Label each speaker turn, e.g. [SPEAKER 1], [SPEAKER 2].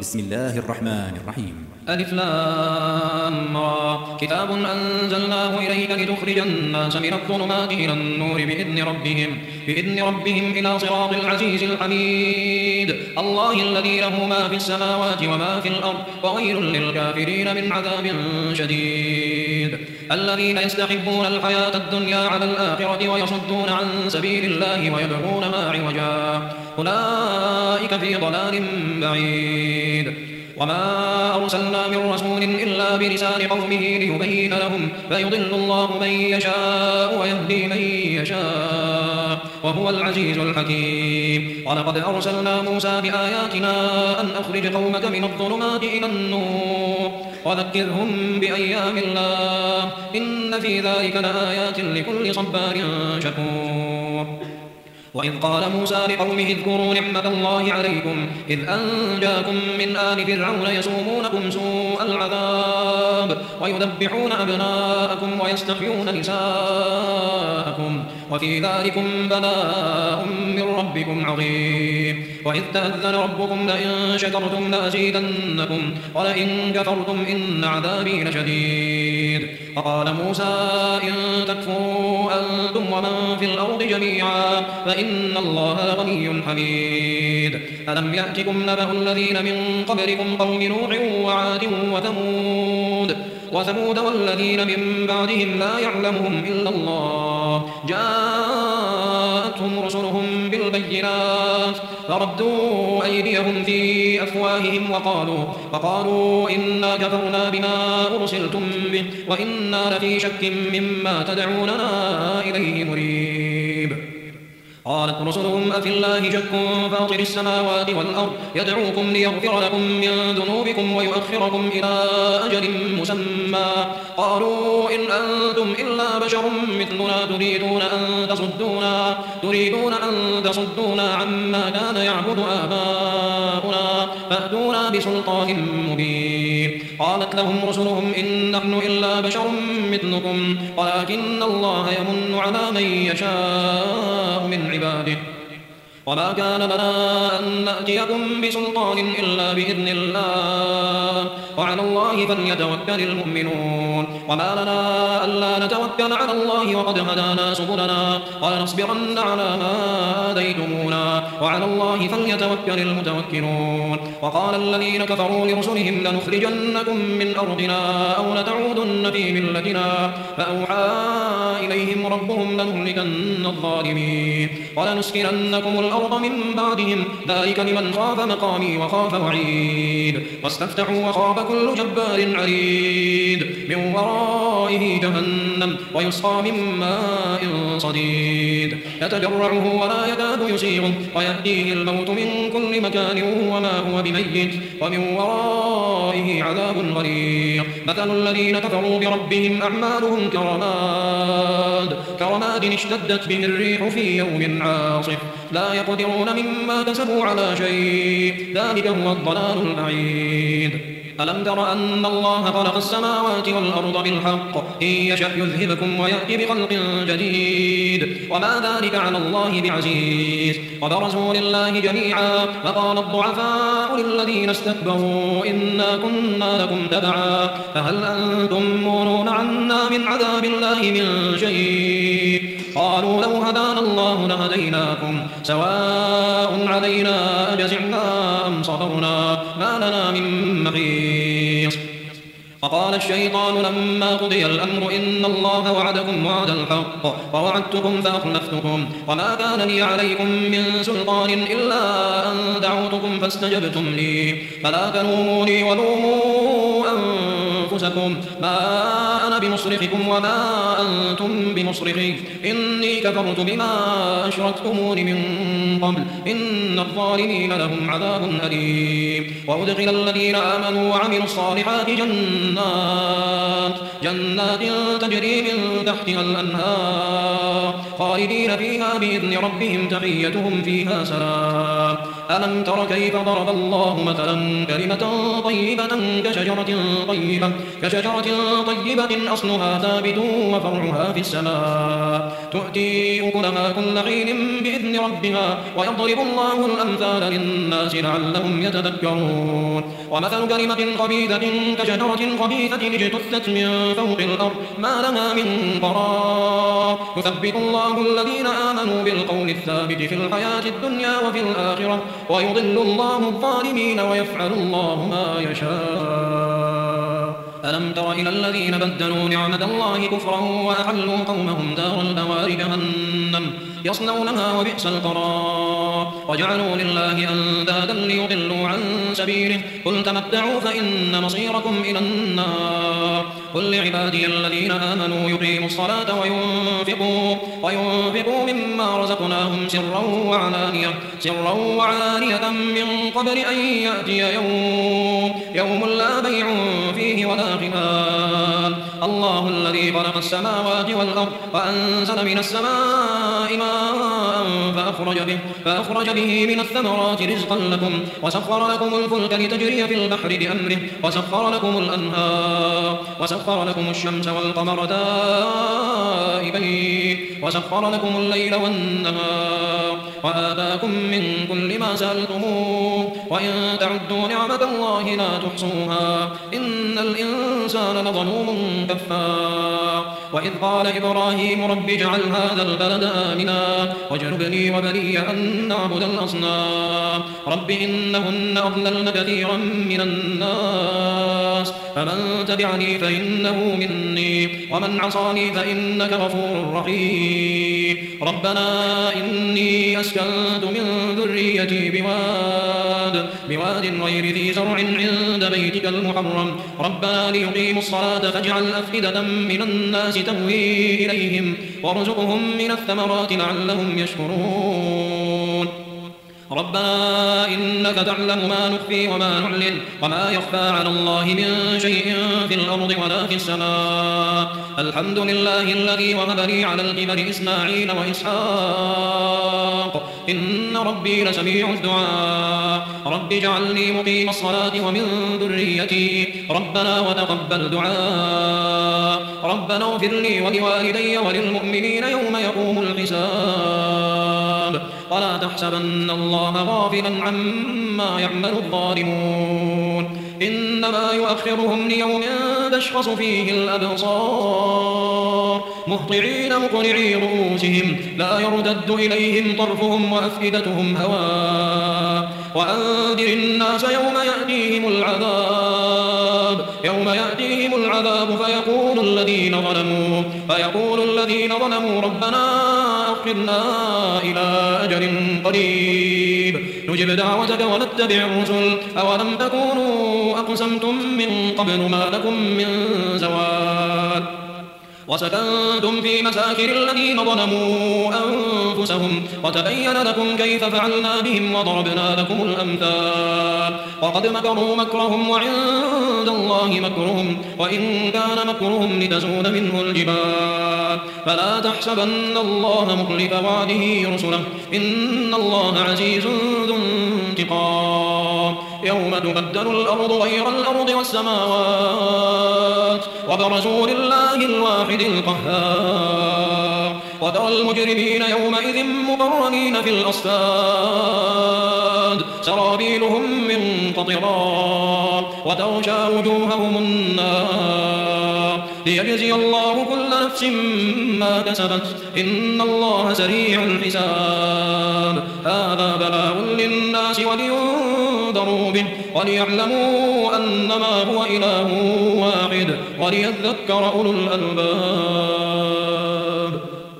[SPEAKER 1] بسم الله الرحمن الرحيم.
[SPEAKER 2] ألف لام را كتاب أنزلناه إليك لتخرج الناس من الظلمات إلى النور بإذن ربهم إلى صراط العزيز الحميد الله الذي له ما في السماوات وما في الأرض وويل للكافرين من عذاب شديد الذين يستحبون الحياة الدنيا على الآخرة ويصدون عن سبيل الله ويبغونها عوجا أولئك في ضلال بعيد وما أرسلنا من رسول إلا بلسان قومه ليبين لهم فيضل الله من يشاء ويهدي من يشاء وهو العزيز الحكيم ولقد أرسلنا موسى بآياتنا أن أخرج قومك من الظلمات إلى النور وذكرهم بأيام الله إن في ذلك لآيات لكل صبار شكور وإذ قال موسى لقومه اذكروا نعمة الله عليكم إذ أنجاكم من آل فرعون يسومونكم سوء العذاب ويذبحون أبناءكم ويستحيون نساءكم وفي ذلكم بلاء من ربكم عظيم وإذ تأذن ربكم لئن شكرتم لأزيدنكم ولئن كفرتم إن عذابي لشديد فقال موسى إن تكفروا أنتم ومن في الأرض جميعا فإن الله لغني حميد ألم يأتكم نبأ الذين من قبلكم قوم نوح وعاد وثمود والذين من بعدهم لا يعلمهم إلا الله جاءتهم رسلهم بالبينات فردوا أيديهم في أفواههم وقالوا إنا كفرنا بما أرسلتم به وإنا لفي شك مما تدعوننا إليه مريب قالت رسلهم أفي الله شك فاطر السماوات والأرض يدعوكم ليغفر لكم من ذنوبكم ويؤخركم إلى أجل مسمى قالوا إن أنتم إلا بشر مثلنا تريدون أن تصدونا عما كان يعبد آباؤنا فأتونا بسلطان مبين قالت لهم رسلهم إن نحن إلا بشر مثلكم ولكن الله يمن على من يشاء من عباده وما كان لنا أن نأتيكم بسلطان إلا بإذن الله وعلى الله فليتوكل المؤمنون وما لنا ألا نتوكل على الله وقد هدانا سبلنا ولنصبرن على ما آذيتمونا وعلى الله فليتوكل المتوكلون وقال الذين كفروا لرسلهم لنخرجنكم من أرضنا أو لتعودن في ملتنا فأوحى إليهم ربهم لنهلكن الظالمين ولنسكننكم الأرض من بعدهم ذلك لمن خاف مقامي وخاف وعيد واستفتحوا وخاب كل جبار عنيد من ورائه جهنم ويسقى من ماء صديد يتجرعه ولا يكاد يسيغه ويأتيه الموت من كل مكان وما هو بميت ومن ورائه عذاب غليظ مثل الذين كفروا بربهم أعمالهم كرماد اشتدت به الريح في يوم عاصف لا يقدرون مما كسبوا على شيء ذلك هو الضلال البعيد ألم تر أن الله خلق السماوات والأرض بالحق إن يشأ يذهبكم ويأتي بخلق جديد وما ذلك على الله بعزيز وبرزوا لله جميعا فقال الضعفاء للذين استكبروا إنا كنا لكم تبعا فهل أنتم مغنون عنا من عذاب الله من شيء قالوا لو هدانا الله لهديناكم سواء علينا أجزعنا أم صبرنا ما لنا من محيص فقال الشيطان لما قضي الأمر إن الله وعدكم وعد الحق ووعدتكم فأخلفتكم وما كان لي عليكم من سلطان إلا أن دعوتكم فاستجبتم لي فلا تلوموني ولوموا أنفسكم ما أنا بمصرخكم وما أنتم بمصرخي إني كفرت بما أشركتمون من قبل إن الظالمين لهم عذاب أليم وأدخل الذين آمنوا وعملوا الصالحات جنات تجري من تحتها الأنهار خالدين فيها بإذن ربهم تحيتهم فيها سلام ألم تر كيف ضرب الله مثلا كلمة طيبة كشجرة طيبة أصلها ثابت وفرعها في السماء تؤتي أكلها كل حين بإذن ربها ويضرب الله الأمثال للناس لعلهم يتذكرون ومثل كلمة خبيثة كشجرة خبيثة اجتثت من فوق الأرض ما لها من قرار يثبت الله الذين آمنوا بالقول الثابت في الحياة الدنيا وفي الآخرة ويضل الله الظالمين ويفعل الله ما يشاء ألم تر إلى الذين بدلوا نعمة الله كفرا وأحلوا قومهم دار البوار جهنم يصلونها وبئس القرار وجعلوا لله أندادا ليضلوا عن سبيله قل تمتعوا فإن مصيركم إلى النار قل لعبادي الذين آمنوا يقيموا الصلاة وينفقوا مما رزقناهم سرا وعلانية من قبل أن يأتي يوم لا بيع فيه ولا خلال الله الذي خلق السماوات والأرض وأنزل من السماء ماء فأخرج به من الثمرات رزقا لكم وسخر لكم الفلك لتجري في البحر بأمره وسخر لكم الأنهار وسخر لكم الشمس والقمر دائبين وسخر لكم الليل والنهار وآتاكم من كل ما سألتموه وإن تعدوا نعمة الله لا تحصوها إن الإنسان لظلوم كفار وإذ قال إبراهيم رب اجعل هذا البلد آمنا واجنبني وبني أن نعبد الأصنام رب إنهن أضللن كثيرا من الناس فمن تبعني فإنه مني ومن عصاني فإنك غفور رحيم ربنا إني أسكنت من ذريتي بواد غير ذي زرع عند بيتك المحرم ربنا ليقيموا الصلاة فاجعل أفئدة من الناس تهوي إليهم وارزقهم من الثمرات لعلهم يشكرون ربنا إنك تعلم ما نخفي وما نعلن وما يخفى على الله من شيء في الأرض ولا في السماء الحمد لله الذي وهب لي على الكبر إسماعيل وإسحاق إن ربي لسميع الدعاء رب اجعلني مقيم الصلاة ومن ذريتي ربنا وتقبل دعاء ربنا اغفر لي ولوالدي وللمؤمنين يوم يقوم الحساب ولا تحسبن الله غافلا عما يعمل الظالمون إنما يؤخرهم ليوم تشخص فيه الأبصار مهطعين مقنعي رؤوسهم لا يرتد إليهم طرفهم وأفئدتهم هواء وأنذر الناس يوم يأتيهم العذاب فيقول الذين ظلموا ربنا أخرنا إلى أجل قريب نجب دعوتك ونتبع الرسل أولم تكونوا أقسمتم من قبل ما لكم من زوال وسكنتم في مساكن الذين ظلموا أنفسهم وتبين لكم كيف فعلنا بهم وضربنا لكم الأمثال وقد مكروا مكرهم وعند الله مكرهم وإن كان مكرهم لتزول منه الجبال فلا تحسبن الله مخلف وعده رسله إن الله عزيز ذو انتقام يوم تبدل الأرض غير الأرض والسماوات وبرزوا لله الواحد القهار وترى المجرمين يومئذ مقرنين في الأصفاد سرابيلهم من قطران وتغشى وجوههم النار ليجزي الله كل نفس ما كسبت إن الله سريع الحساب هذا بلاغ للناس ولينذروا به وليعلموا أنما هو إله واحد وليذكر أولو الألباب